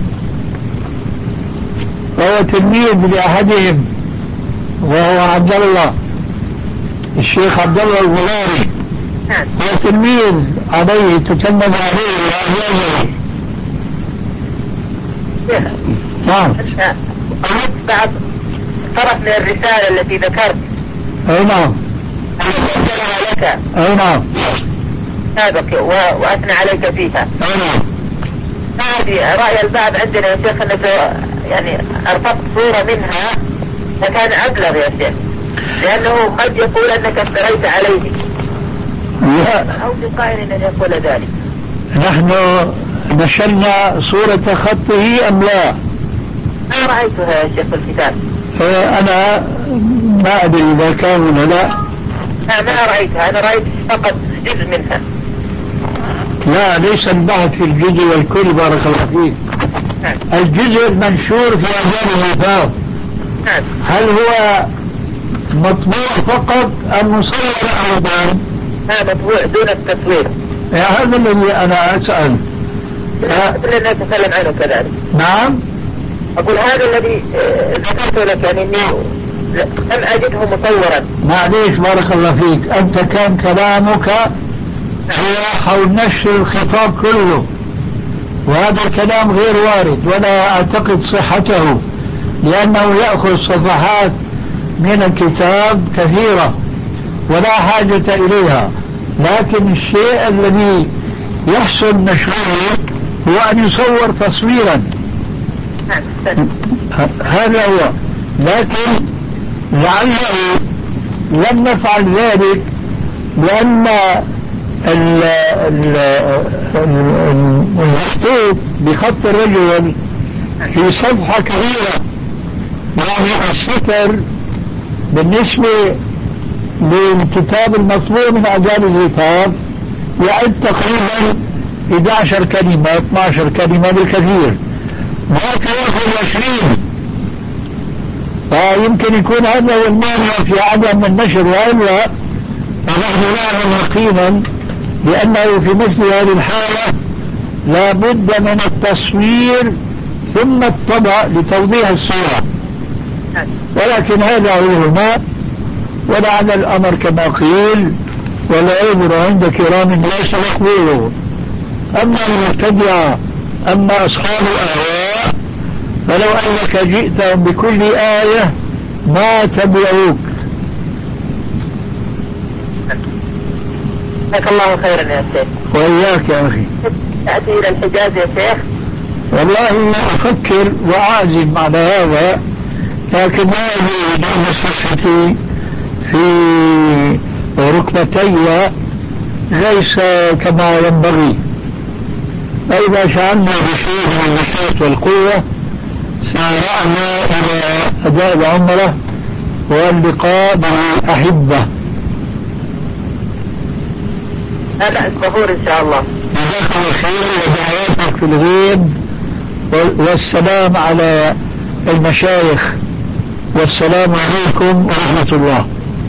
وهو تلميذ لأحدهم وهو عبد الله الشيخ عبد الله الغماري، هو تلميذ عليه تتلمذ عليه وأعجازه. نعم. قرأت بعض طرف من الرسالة التي ذكرت. أي نعم. أرسلها لك. أي نعم. سابق وأثنى عليك فيها. أي نعم. هذه رأي البعض عندنا يا شيخ أنك يعني أرفقت صورة منها فكان أبلغ يا شيخ، لأنه قد يقول أنك افتريت عليه. لا. أو لقائل أن يقول ذلك. نحن نشرنا صورة خطه أم لا؟ ما رأيتها يا شيخ في الكتاب. أنا ما أدري إذا كان ولا لا. ما رأيتها، أنا رأيت فقط جزء منها. لا، ليس البحث في الجزء والكل بارك الله فيك. الجزء المنشور في أعجام الوفاة هل هو مطبوع فقط أم مصور أيضا؟ مطبوع دون التصوير. هذا الذي أنا أسأل. لا نتكلم عنه كذلك. نعم. أقول هذا الذي ذكرت لك يعني إني لم أجده مصورا. معليش بارك الله فيك، أنت كان كلامك هو حول نشر الخطاب كله، وهذا الكلام غير وارد ولا أعتقد صحته، لأنه يأخذ صفحات من الكتاب كثيرة ولا حاجة إليها. لكن الشيء الذي يحسن نشره هو أن يصور تصويرا، هذا هو. لكن لعله لم نفعل ذلك لأن المخطوط بخط الرجل في صفحة كبيرة، يعني السطر بالنسبة للكتاب المطبوع من أعجاب الكتاب يعد تقريبا 11 كلمة 12 كلمة بالكثير، ذاك يأخذ 20، فيمكن يكون هذا هو المانع في عدم النشر. وإلا فنحن نعلم يقينا بأنه في مثل هذه الحالة لا بد من التصوير ثم الطبع لتوضيح الصورة، ولكن هذا هو ما ولعل الأمر كما قيل ولا عذر عند كرام ليس مقبوله. أما المبتدعة أما أصحاب الأهواء فلو أنك جئتهم بكل آية ما تبعوك. جزاك الله خيرا يا شيخ. وإياك يا أخي. تأتي إلى الحجاز يا شيخ؟ والله أفكر وأعزم على هذا، لكن ما أجد أن صحتي في ركبتي ليس كما ينبغي. فإذا شعرنا بشيء من النشاط والقوة سارعنا إلى أداء العمرة واللقاء بالأحبة لا بأس ظهور إن شاء الله. جزاك الله خير ودعواتك في الغيب والسلام على المشايخ والسلام عليكم ورحمة الله.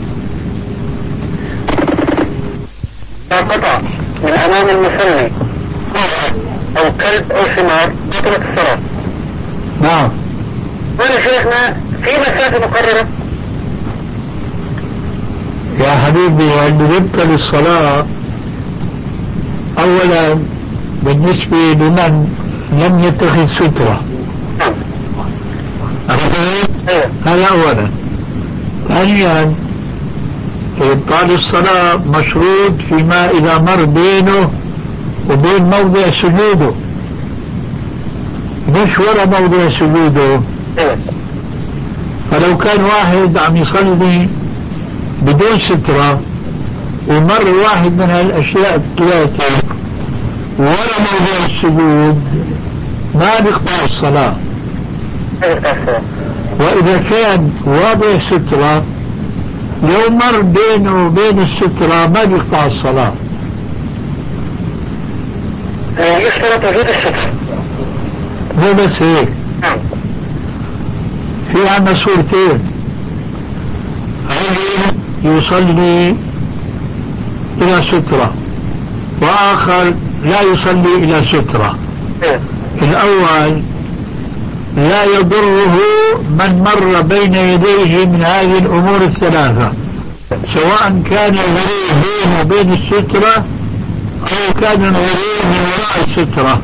قطع من أمام المصلي أو كلب أو حمار بطلت الصلاة. نعم. وأنا شيخنا في مسافة مقررة. يا حبيبي اللي يبطل الصلاة أولا بالنسبة لمن لم يتخذ سترة هذا أولا. ثانيا إبطال الصلاة مشروط فيما إذا مر بينه وبين موضع سجوده، مش ولا موضع سجوده. فلو كان واحد عم يصلي بدون سترة ومر واحد من هالأشياء الثلاثة ولا موضع السجود ما بيقطع الصلاة. وإذا كان واضع سترة لو مر بينه وبين السترة ما بيقطع الصلاة. يشترط وجود السترة. مو بس هيك، في عنا صورتين، يصلي إلى سترة وآخر لا يصلي إلى سترة. الأول لا يضره من مر بين يديه من هذه الأمور الثلاثة، سواء كان الغريب بينه وبين السترة أو كان الغريب من وراء السترة.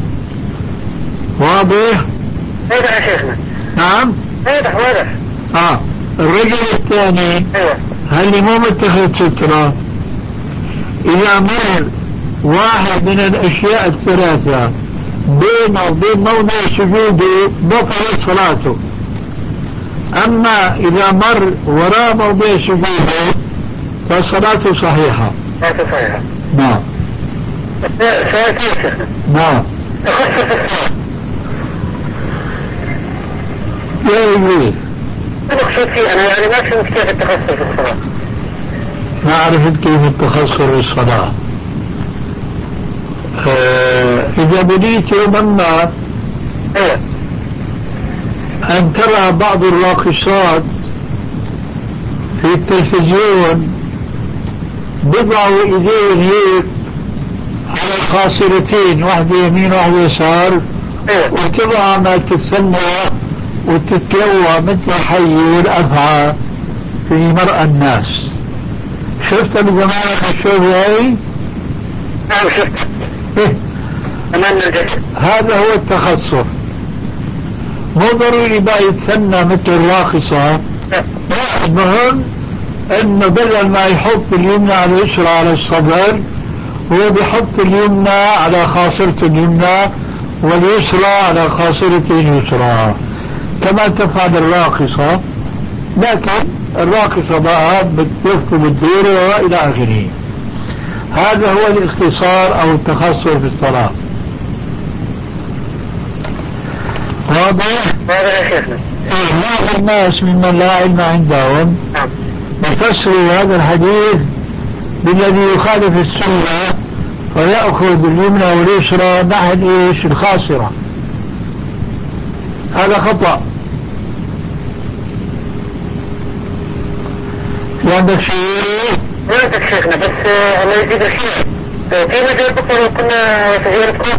واضح؟ واضح يا شيخنا. نعم واضح. الرجل الثاني هل مو متخذ سترة، إذا مر واحد من الأشياء الثلاثة بينه وبين موضع سجوده بطلت صلاته. أما إذا مر وراء موضع سجوده فصلاته صحيحة. نعم. نعم. يا إبليس المقصود فيه أنا يعني ما فهمت كيف التخصص في الصلاة. ما عرفت كيف التخصص في الصلاة. إذا بديت يوما ما أن ترى بعض الراقصات في التلفزيون بضعوا إيديهم هيك على الخاصرتين، واحدة يمين واحدة يسار، وتبقى ما تتسنى وتتلوى مثل الحي والأفعى في مرأى الناس. شفت بزمانك الشوف هاي؟ نعم شفت. هذا هو التخصص. مو ضروري بقى يتسنى مثل الراقصة، لا، المهم انه بدل ما يحط اليمنى على اليسرى على الصدر هو بيحط اليمنى على خاصرته اليمنى واليسرى على خاصرته اليسرى كما تفعل الراقصة، لكن الراقصة بقى بتلف وبتدور والى اخره. هذا هو الاختصار او التخصص في الصلاة. واضح؟ يا شيخنا. بعض الناس ممن لا علم عندهم يفسروا هذا الحديث بالذي يخالف السنة فيأخذ اليمنى واليسرى نحو ايش؟ الخاصرة. هذا خطأ. في عندك شيء؟ ما عندك شيخنا، بس الله يزيد الخير. في مجال بكرة لو كنا سيارتكم؟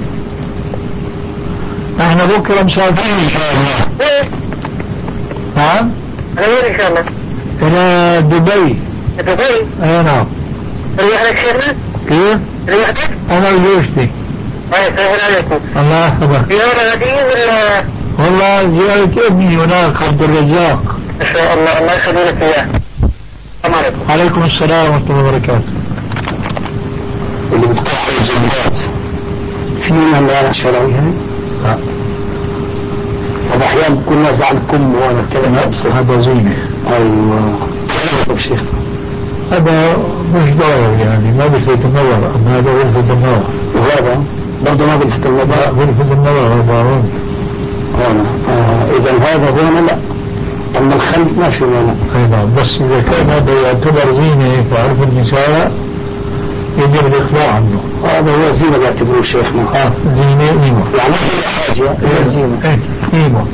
احنا بكرة مسافرين ان شاء الله. نعم؟ أنا وين إن شاء الله؟ إلى دبي. دبي؟ نعم. ريحتك شيخنا؟ كيف؟ ريحتك؟ أنا وزوجتي. سهل عليكم. الله يحفظك. زيارة هذه ولا؟ والله زيارة ابني هناك عبد الرزاق. ما شاء الله، الله يخلي لك إياه. السلام عليكم. عليكم السلام ورحمة الله وبركاته. اللي بتكحل الزنبات في من لا شرعيها؟ طب أحيانا بكون نازع الكم وأنا كلام أبصر. هذا زينة. أيوة. طب شيخ هذا مش ضاير يعني ما بيلفت النظر، أما هذا بيلفت النظر. وهذا برضه ما بيلفت النظر. بيلفت النظر هذا. إذا هذا هون لا، أما الخلف ما في مانع. أي نعم، بس إذا كان هذا يعتبر زينة فعرف النساء يجب الإخلاء عنه. هذا هو زينة باعتبره شيخنا. زينة إيمة يعني حاجة إلى زينة. إيمة.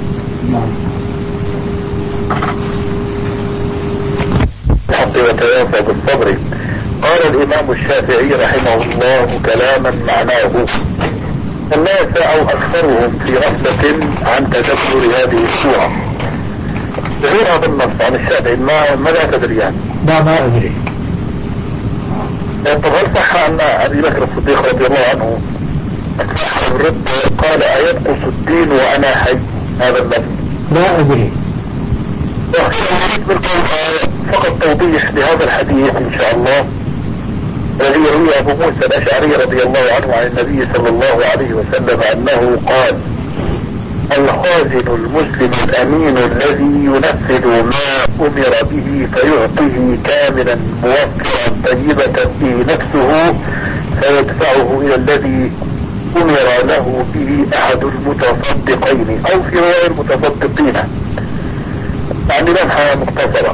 الحق وتواصى بالصبر. قال الإمام الشافعي رحمه الله كلاما معناه: الناس أو أكثرهم في غفلة عن تدبر هذه السورة. ظهور هذا النص عن الشافعي ماذا تدري يعني؟ لا ما أدري. طب هل صح أن أبي بكر الصديق رضي الله عنه أتبعه الرد قال: أينقص الدين وأنا حي؟ هذا اللفظ لا أدري. أريد منكم فقط توضيح لهذا الحديث إن شاء الله الذي يروي أبو موسى الأشعري رضي الله عنه عن النبي صلى الله عليه وسلم أنه قال: الخازن المسلم الأمين الذي ينفذ ما أمر به فيعطيه كاملا موفرا طيبة به نفسه فيدفعه إلى الذي أمر له به أحد المتصدقين، أو في رواية المتصدقين، يعني لمحة مختصرة.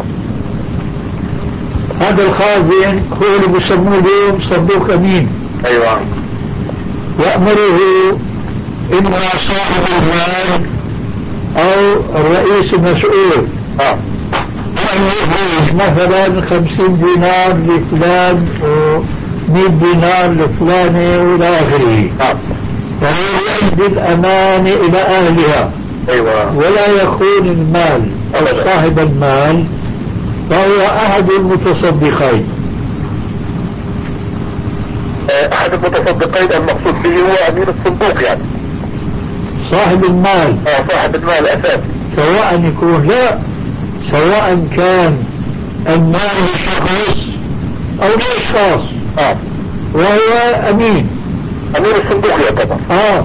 هذا الخازن هو اللي بيسموه اليوم صندوق أمين. أيوة. يأمره إما صاحب المال أو الرئيس المسؤول أن يخرج مثلا 50 دينار لفلان و100 دينار لفلان وإلى آخره. وهو يؤدي الأمانة إلى أهلها. أيوة. ولا يخون المال أو صاحب المال، فهو أحد المتصدقين. أحد المتصدقين المقصود به هو أمين الصندوق يعني صاحب المال. صاحب المال أساسي، سواء يكون سواء كان المال لشخص أو لأشخاص وهو أمين الصندوق يعتبر.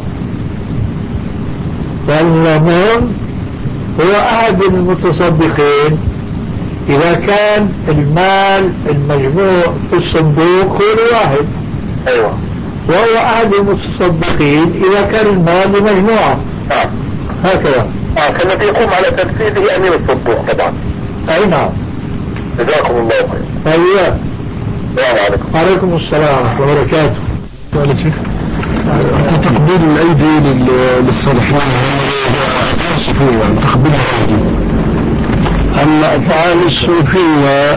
فالمهم هو أحد المتصدقين إذا كان المال المجموع في الصندوق هو الواحد. أيوة. وهو أحد المتصدقين إذا كان المال لمجموعة. هكذا. فالذي يقوم على تنفيذه أمين الصندوق طبعا. أي نعم. جزاكم الله خير. أيوة. السلام عليكم. وعليكم السلام ورحمة الله وبركاته. تقبيل الأيدي للصالحين الصوفية، تقبيل الأيدي. أما أفعال الصوفية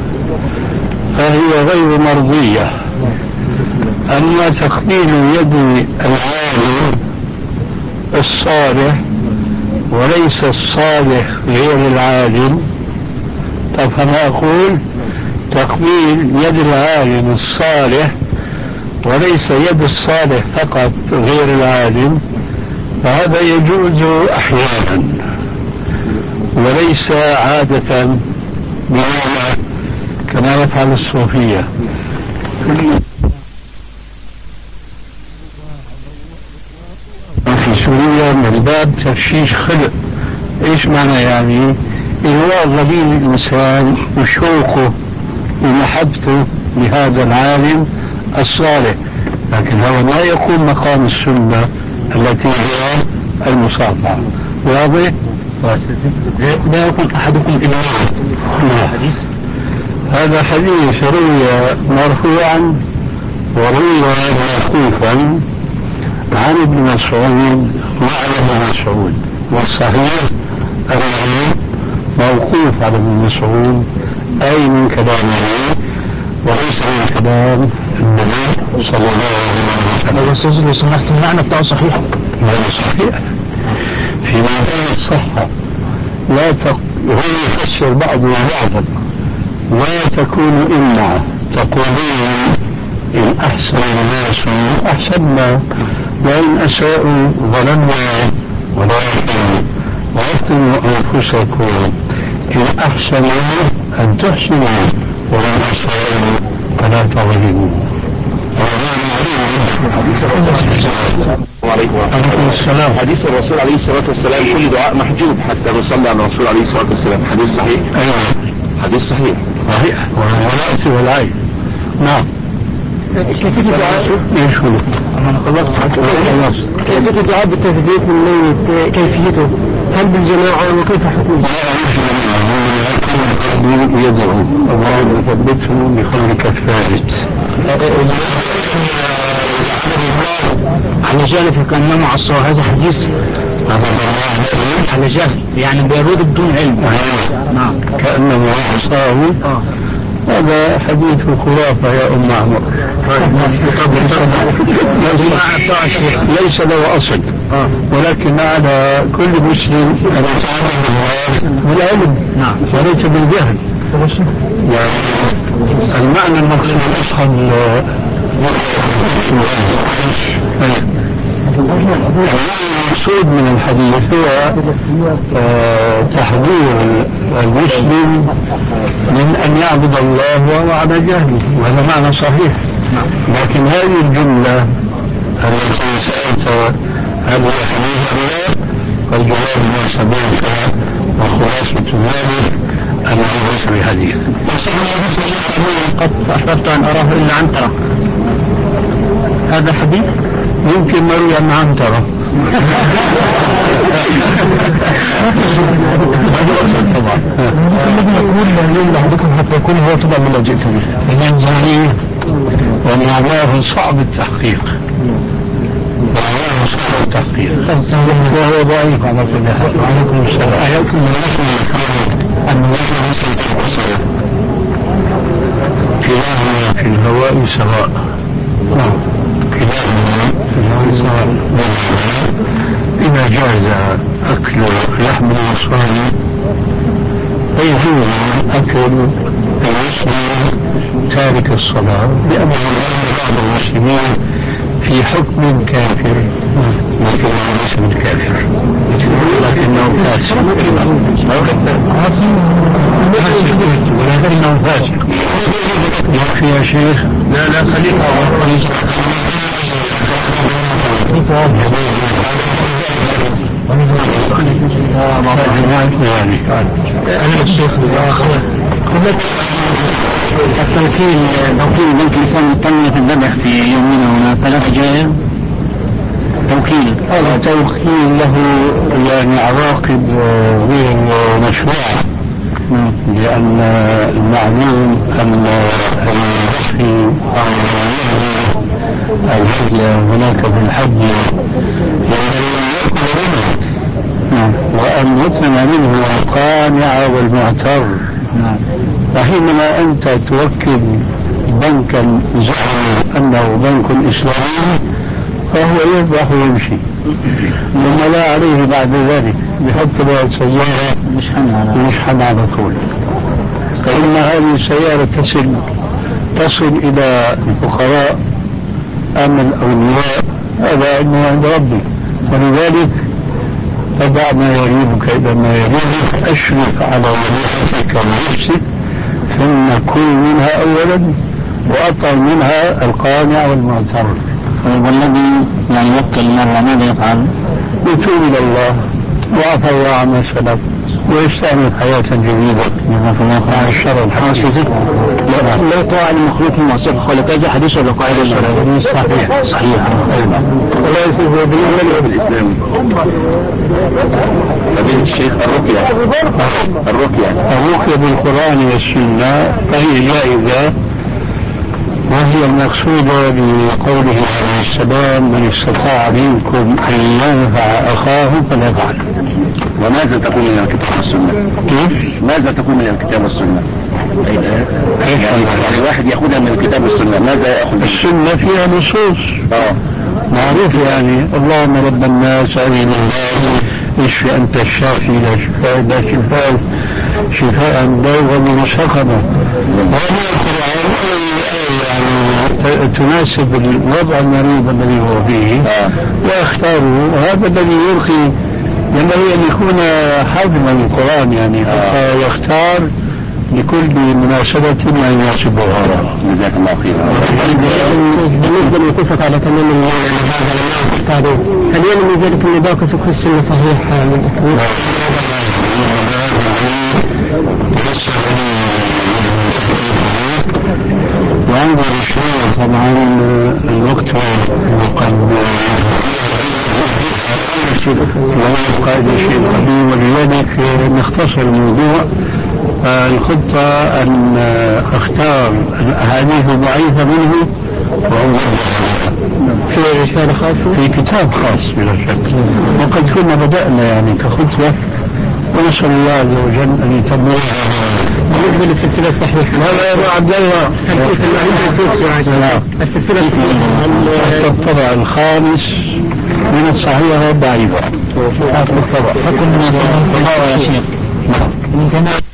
فهي غير مرضية. أما تقبيل يد العالم الصالح وليس الصالح غير العالم، فأنا أقول تقبيل يد العالم الصالح وليس يد الصالح فقط غير العالم، فهذا يجوز أحيانا وليس عادة بمعنى كما يفعل الصوفية. في سوريا من باب تفشيش خلق. ايش معنى يعني؟ إغواء ضمير الإنسان وشوقه ومحبته لهذا العالم الصالح، لكن هذا لا يكون مقام السنة التي هي المصافحة. واضح؟ لا يكون أحدكم إماما. هذا حديث روي مرفوعا وروي موقوفا عن ابن مسعود وعن ابن مسعود، والصحيح أنه موقوف على ابن مسعود أي من كلامه وليس من كلام النبي صلى الله عليه وسلم. لو سمحت المعنى بتاعه صحيح؟ هذا صحيح في معنى الصحة. هو يفسر بعضه بعضا. لا تكون إلا تقولون إن أحسن الناس أحسننا وإن أساءوا ظلمنا، ولكن واعطوا أنفسكم إن أحسنوا أن تحسنوا وإن أساءوا فلا تظلموا. وعليكم السلام. حديث الرسول عليه الصلاة والسلام كل دعاء محجوب حتى نصلي على الرسول عليه الصلاة والسلام، حديث صحيح؟ أيوة حديث صحيح. والرأس والعين. نعم. كيف الدعاء؟ كيف الدعاء بالتثبيت الميت؟ كيفيته؟ هل بالجماعة وكيف حكمه؟ يدعو اللهم ثبته بقولك الثابت. على جهل فكأنما عصوا هذا حديث على جهل يعني بيرود بدون علم. نعم كأنما عصاه. هذا حديث خرافة يا أم عمر. ليس له أصل، ولكن على كل مسلم أن يتعامل بالعلم وليس بالجهل. يعني المعنى المقصود أصحاب المقصود من الحديث هو تحذير المسلم من أن يعبد الله وهو على جهله، وهذا معنى صحيح. لكن هذه الجملة التي سألت هل هي حديث الله؟ والجواب ما سمعت وخلاصة ذلك أنه ليس بحديث. قد أحببت أن أراه إلا عنترة، هذا حديث يمكن مروي عن عنترة. طبعا الذي يقول اليوم لحضرتكم حتى يكون هو طبعا مما جئت به ينزعي ومعناه صعب التحقيق، وهو ضعيف على كل حال. وعليكم السلام. أيكم أن نحن نسأل كلاهما في الهواء سواء. كلاهما في الهواء سواء. إذا جاز أكل لحم النصراني فيجوز أكل المسلم تارك الصلاة، لأنه بعض المسلمين في حكم كافر لكنه ليس بالكافر، لكنه فاسق. ولكنه فاسق. يكفي يا شيخ؟ لا خليفة أنا الشيخ التوكيل بنك الإنسان يطلع في الذبح في يومنا هنا فلا جائز. التوكيل له يعني عواقب غير مشروعة، لأن المعلوم أن في الحج هناك في الحج وأن يثنى منه القانع والمعتر. فحينما أنت توكل بنكا زعم أنه بنك إسلامي فهو يذبح ويمشي، ثم لا عليه بعد ذلك بحط له السيارة يشحن على طول. ثم هذه السيارة تصل إلى الفقراء أم الأولياء، هذا علمه عند ربي. ولذلك فدع ما يريبك إذا ما يريبك، أشرف على ذبيحتك ونفسك، ثم كل منها أولا وأطعم منها القانع والمعتر. والذي يعني يوكل مرة ماذا يفعل؟ يتوب إلى الله وعفى الله عما سلف ويستعمل حياة جديدة مع الشر الحاسس. لا طاعة لمخلوق معصية خالق، هذا حديث ولا قاعدة؟ صحيح. ولا يسوي بالله بالإسلام. فضيلة الشيخ الرقية بالقرآن والسنة فهي جائزة، وهي المقصودة بقوله عليه السلام: من استطاع منكم أن ينفع أخاه فليفعل. وماذا تكون من الكتاب والسنة؟ كيف؟ ماذا تكون من الكتاب والسنة؟ يعني واحد يأخذها من الكتاب والسنة، ماذا يأخذ؟ السنة فيها نصوص معروف، يعني اللهم رب الناس أعين الناس اشفي أنت الشافي لا شفاء لا شفاء شفاء دوغا من سقما. وهذا القرآن يعني تناسب الوضع المريض الذي هو فيه ويختاره، وهذا الذي يلقي ينبغي أن يكون حافظا للقرآن، يعني يختار لكل مناسبة ما يناسبها. جزاك الله خيرا. بالنسبة للقصة على تمام هذا هل يعني من ذلك أن باقي فقه السنة صحيح من أكبر؟ وعند الشيء طبعا الوقت وقد لا يبقى إلا شيء قديم، ولذلك نختصر الموضوع الخطة أن أختار الأحاديث الضعيفة منه وأوضحها في رسالة خاصة في كتاب خاص بلا شك. وقد كنا بدأنا يعني كخطوة، ونسأل الله عز وجل أن يتممها. بالنسبة للسلسلة الصحيحة هذا يا أبو عبد الله السلسلة الصحيحة الطبع الخامس من الصحيحة والضعيفة. هذا الطبع حكم من الطبع يا شيخ.